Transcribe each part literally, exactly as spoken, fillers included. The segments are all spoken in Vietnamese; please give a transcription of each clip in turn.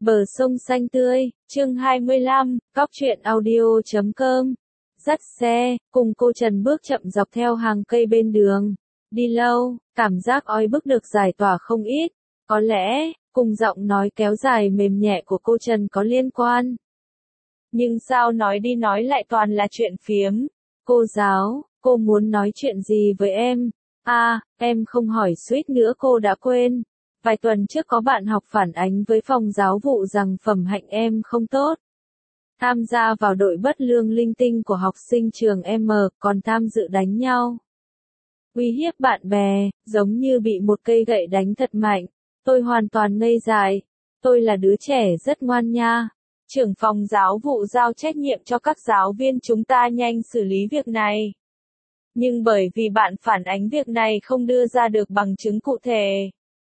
Bờ sông xanh tươi, chương hai mươi lăm, cóc truyện audio chấm com. Dắt xe, cùng cô Trần bước chậm dọc theo hàng cây bên đường. Đi lâu, cảm giác oi bức được giải tỏa không ít. Có lẽ, cùng giọng nói kéo dài mềm nhẹ của cô Trần có liên quan. Nhưng sao nói đi nói lại toàn là chuyện phiếm. Cô giáo, cô muốn nói chuyện gì với em? À, em không hỏi suýt nữa cô đã quên. Vài tuần trước có bạn học phản ánh với phòng giáo vụ rằng phẩm hạnh em không tốt. Tham gia vào đội bất lương linh tinh của học sinh trường M, còn tham dự đánh nhau. Uy hiếp bạn bè, giống như bị một cây gậy đánh thật mạnh. Tôi hoàn toàn ngây dại. Tôi là đứa trẻ rất ngoan nha. Trưởng phòng giáo vụ giao trách nhiệm cho các giáo viên chúng ta nhanh xử lý việc này. Nhưng bởi vì bạn phản ánh việc này không đưa ra được bằng chứng cụ thể,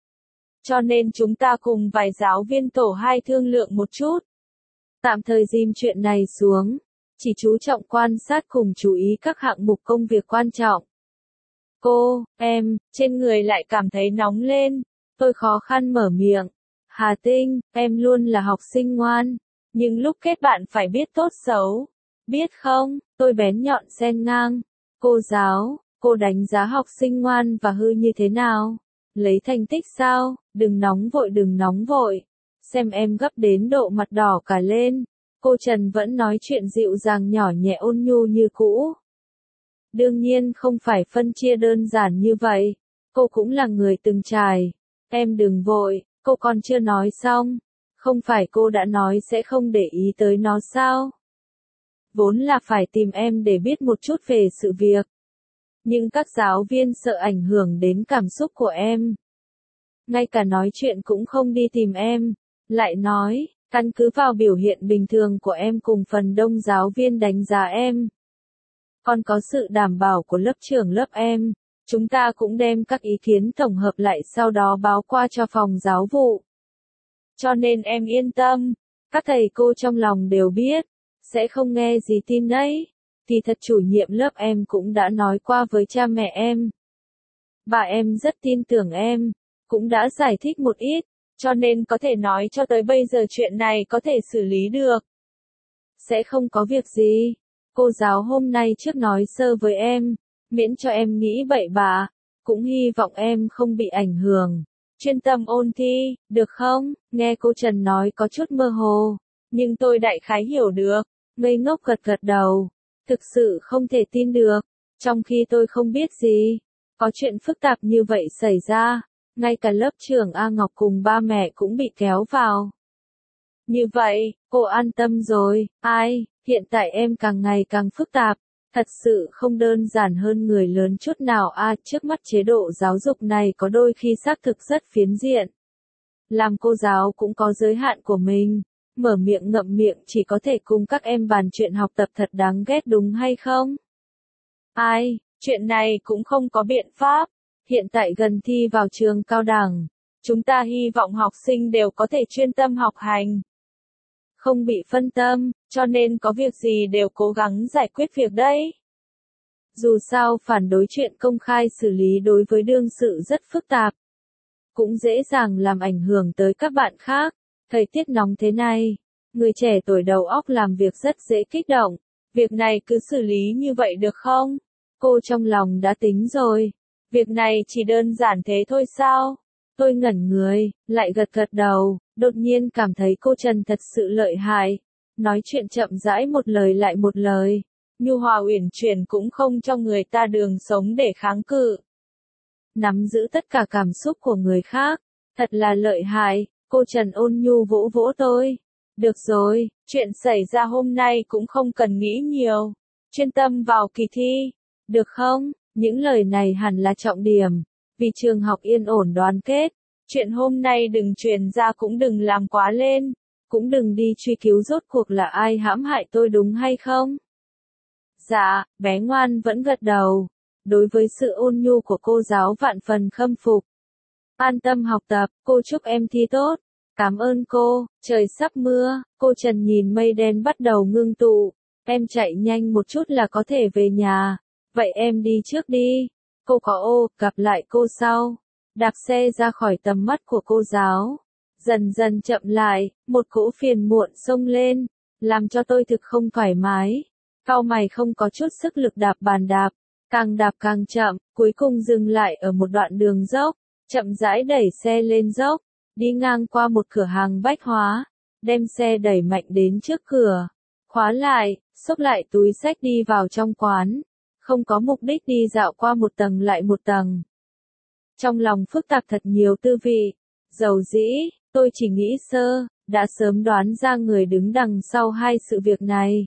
cho nên chúng ta cùng vài giáo viên tổ hai thương lượng một chút. Tạm thời dìm chuyện này xuống, chỉ chú trọng quan sát cùng chú ý các hạng mục công việc quan trọng. Cô, em, trên người lại cảm thấy nóng lên. Tôi khó khăn mở miệng. Hà Tinh, em luôn là học sinh ngoan, nhưng lúc kết bạn phải biết tốt xấu. Biết không, tôi bén nhọn xen ngang. Cô giáo, cô đánh giá học sinh ngoan và hư như thế nào? Lấy thành tích sao? Đừng nóng vội đừng nóng vội. Xem em gấp đến độ mặt đỏ cả lên. Cô Trần vẫn nói chuyện dịu dàng nhỏ nhẹ ôn nhu như cũ. Đương nhiên không phải phân chia đơn giản như vậy. Cô cũng là người từng trải. Em đừng vội, cô còn chưa nói xong. Không phải cô đã nói sẽ không để ý tới nó sao? Vốn là phải tìm em để biết một chút về sự việc. Nhưng các giáo viên sợ ảnh hưởng đến cảm xúc của em. Ngay cả nói chuyện cũng không đi tìm em. Lại nói, căn cứ vào biểu hiện bình thường của em cùng phần đông giáo viên đánh giá em. Còn có sự đảm bảo của lớp trưởng lớp em. Chúng ta cũng đem các ý kiến tổng hợp lại sau đó báo qua cho phòng giáo vụ. Cho nên em yên tâm. Các thầy cô trong lòng đều biết. Sẽ không nghe gì tin đấy. Thì thật chủ nhiệm lớp em cũng đã nói qua với cha mẹ em. Bà em rất tin tưởng em. Cũng đã giải thích một ít. Cho nên có thể nói cho tới bây giờ chuyện này có thể xử lý được. Sẽ không có việc gì. Cô giáo hôm nay trước nói sơ với em. Miễn cho em nghĩ bậy bạ. Cũng hy vọng em không bị ảnh hưởng. Chuyên tâm ôn thi, được không? Nghe cô Trần nói có chút mơ hồ. Nhưng tôi đại khái hiểu được. Ngây ngốc gật gật đầu. Thực sự không thể tin được. Trong khi tôi không biết gì. Có chuyện phức tạp như vậy xảy ra. Ngay cả lớp trưởng A Ngọc cùng ba mẹ cũng bị kéo vào. Như vậy, cô an tâm rồi. Ai, hiện tại em càng ngày càng phức tạp. Thật sự không đơn giản hơn người lớn chút nào a. À, trước mắt chế độ giáo dục này có đôi khi xác thực rất phiến diện. Làm cô giáo cũng có giới hạn của mình. Mở miệng ngậm miệng chỉ có thể cùng các em bàn chuyện học tập thật đáng ghét đúng hay không? Ai, chuyện này cũng không có biện pháp. Hiện tại gần thi vào trường cao đẳng. Chúng ta hy vọng học sinh đều có thể chuyên tâm học hành. Không bị phân tâm, cho nên có việc gì đều cố gắng giải quyết việc đấy. Dù sao phản đối chuyện công khai xử lý đối với đương sự rất phức tạp. Cũng dễ dàng làm ảnh hưởng tới các bạn khác. Thời tiết nóng thế này, người trẻ tuổi đầu óc làm việc rất dễ kích động. Việc này cứ xử lý như vậy được không? Cô trong lòng đã tính rồi. Việc này chỉ đơn giản thế thôi sao? Tôi ngẩn người, lại gật gật đầu, đột nhiên cảm thấy cô Trần thật sự lợi hại. Nói chuyện chậm rãi một lời lại một lời. Nhu hòa uyển chuyển cũng không cho người ta đường sống để kháng cự. Nắm giữ tất cả cảm xúc của người khác. Thật là lợi hại. Cô Trần ôn nhu vỗ vỗ tôi. Được rồi, chuyện xảy ra hôm nay cũng không cần nghĩ nhiều. Chuyên tâm vào kỳ thi. Được không? Những lời này hẳn là trọng điểm. Vì trường học yên ổn đoàn kết. Chuyện hôm nay đừng truyền ra cũng đừng làm quá lên. Cũng đừng đi truy cứu rốt cuộc là ai hãm hại tôi đúng hay không? Dạ, bé ngoan vẫn gật đầu. Đối với sự ôn nhu của cô giáo vạn phần khâm phục. An tâm học tập, cô chúc em thi tốt. Cảm ơn cô, trời sắp mưa. Cô Trần nhìn mây đen bắt đầu ngưng tụ. Em chạy nhanh một chút là có thể về nhà. Vậy em đi trước đi. Cô có ô, gặp lại cô sau. Đạp xe ra khỏi tầm mắt của cô giáo. Dần dần chậm lại, một cỗ phiền muộn xông lên, làm cho tôi thực không thoải mái. Cau mày không có chút sức lực đạp bàn đạp, càng đạp càng chậm, cuối cùng dừng lại ở một đoạn đường dốc, chậm rãi đẩy xe lên dốc, đi ngang qua một cửa hàng bách hóa, đem xe đẩy mạnh đến trước cửa, khóa lại, xốc lại túi xách đi vào trong quán, không có mục đích đi dạo qua một tầng lại một tầng. Trong lòng phức tạp thật nhiều tư vị, dầu dĩ, tôi chỉ nghĩ sơ, đã sớm đoán ra người đứng đằng sau hai sự việc này.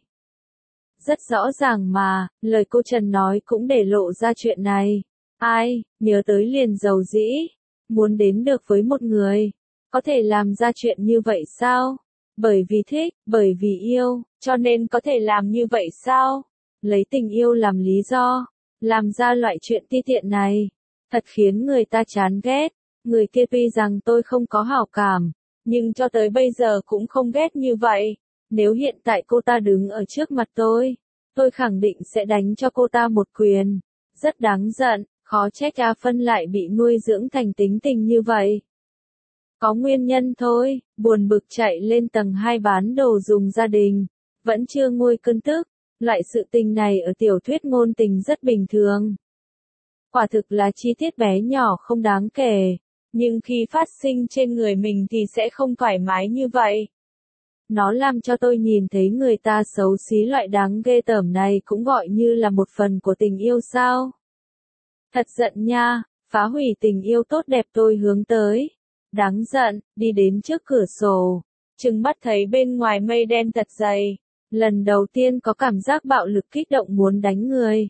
Rất rõ ràng mà, lời cô Trần nói cũng để lộ ra chuyện này. Ai, nhớ tới liền dầu dĩ, muốn đến được với một người, có thể làm ra chuyện như vậy sao? Bởi vì thích, bởi vì yêu, cho nên có thể làm như vậy sao? Lấy tình yêu làm lý do, làm ra loại chuyện ti tiện này, thật khiến người ta chán ghét. Người kia tuy rằng tôi không có hảo cảm, nhưng cho tới bây giờ cũng không ghét như vậy. Nếu hiện tại cô ta đứng ở trước mặt tôi, tôi khẳng định sẽ đánh cho cô ta một quyền. Rất đáng giận, khó trách A Phân lại bị nuôi dưỡng thành tính tình như vậy. Có nguyên nhân thôi, buồn bực chạy lên tầng hai bán đồ dùng gia đình, vẫn chưa nguôi cơn tức. Loại sự tình này ở tiểu thuyết ngôn tình rất bình thường. Quả thực là chi tiết bé nhỏ không đáng kể, nhưng khi phát sinh trên người mình thì sẽ không thoải mái như vậy. Nó làm cho tôi nhìn thấy người ta xấu xí loại đáng ghê tởm này cũng gọi như là một phần của tình yêu sao. Thật giận nha, phá hủy tình yêu tốt đẹp tôi hướng tới. Đáng giận, đi đến trước cửa sổ, trừng mắt thấy bên ngoài mây đen thật dày. Lần đầu tiên có cảm giác bạo lực kích động muốn đánh người.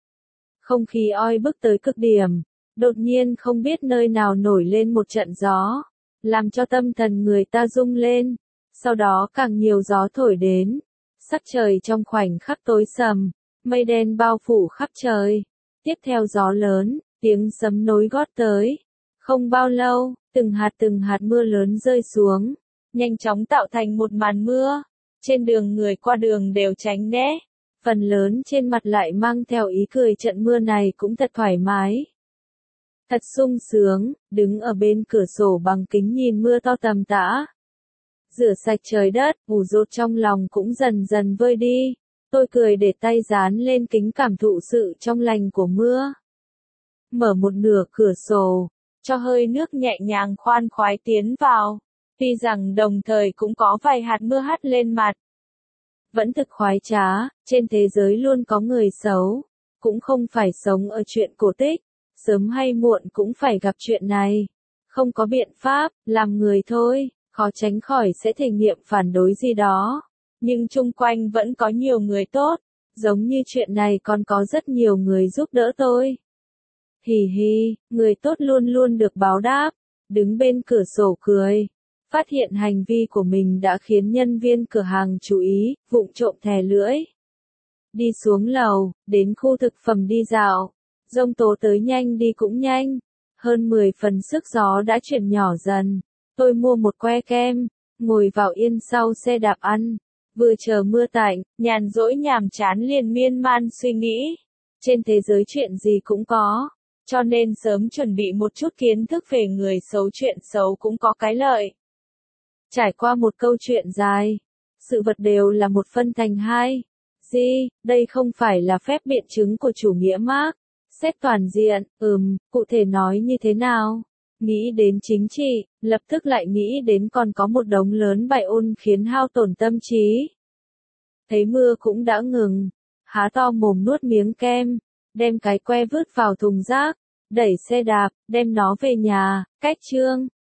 Không khí oi bức tới cực điểm, đột nhiên không biết nơi nào nổi lên một trận gió, làm cho tâm thần người ta rung lên, sau đó càng nhiều gió thổi đến, sắc trời trong khoảnh khắc tối sầm, mây đen bao phủ khắp trời, tiếp theo gió lớn, tiếng sấm nối gót tới. Không bao lâu, từng hạt từng hạt mưa lớn rơi xuống, nhanh chóng tạo thành một màn mưa. Trên đường người qua đường đều tránh né, phần lớn trên mặt lại mang theo ý cười trận mưa này cũng thật thoải mái. Thật sung sướng, đứng ở bên cửa sổ bằng kính nhìn mưa to tầm tã. Rửa sạch trời đất, ủ rột trong lòng cũng dần dần vơi đi. Tôi cười để tay dán lên kính cảm thụ sự trong lành của mưa. Mở một nửa cửa sổ, cho hơi nước nhẹ nhàng khoan khoái tiến vào. Tuy rằng đồng thời cũng có vài hạt mưa hắt lên mặt. Vẫn thực khoái trá, trên thế giới luôn có người xấu. Cũng không phải sống ở chuyện cổ tích. Sớm hay muộn cũng phải gặp chuyện này. Không có biện pháp, làm người thôi, khó tránh khỏi sẽ thể nghiệm phản đối gì đó. Nhưng chung quanh vẫn có nhiều người tốt. Giống như chuyện này còn có rất nhiều người giúp đỡ tôi. Hì hì, người tốt luôn luôn được báo đáp. Đứng bên cửa sổ cười. Phát hiện hành vi của mình đã khiến nhân viên cửa hàng chú ý, vụng trộm thè lưỡi. Đi xuống lầu, đến khu thực phẩm đi dạo. Giông tố tới nhanh đi cũng nhanh. Hơn mười phần sức gió đã chuyển nhỏ dần. Tôi mua một que kem, ngồi vào yên sau xe đạp ăn. Vừa chờ mưa tạnh, nhàn rỗi nhàm chán liền miên man suy nghĩ. Trên thế giới chuyện gì cũng có. Cho nên sớm chuẩn bị một chút kiến thức về người xấu, chuyện xấu cũng có cái lợi. Trải qua một câu chuyện dài, sự vật đều là một phân thành hai. Gì, đây không phải là phép biện chứng của chủ nghĩa Marx. Xét toàn diện, ừm, cụ thể nói như thế nào? Nghĩ đến chính trị, lập tức lại nghĩ đến còn có một đống lớn bài ôn khiến hao tổn tâm trí. Thấy mưa cũng đã ngừng, há to mồm nuốt miếng kem, đem cái que vứt vào thùng rác, đẩy xe đạp, đem nó về nhà, cách chương.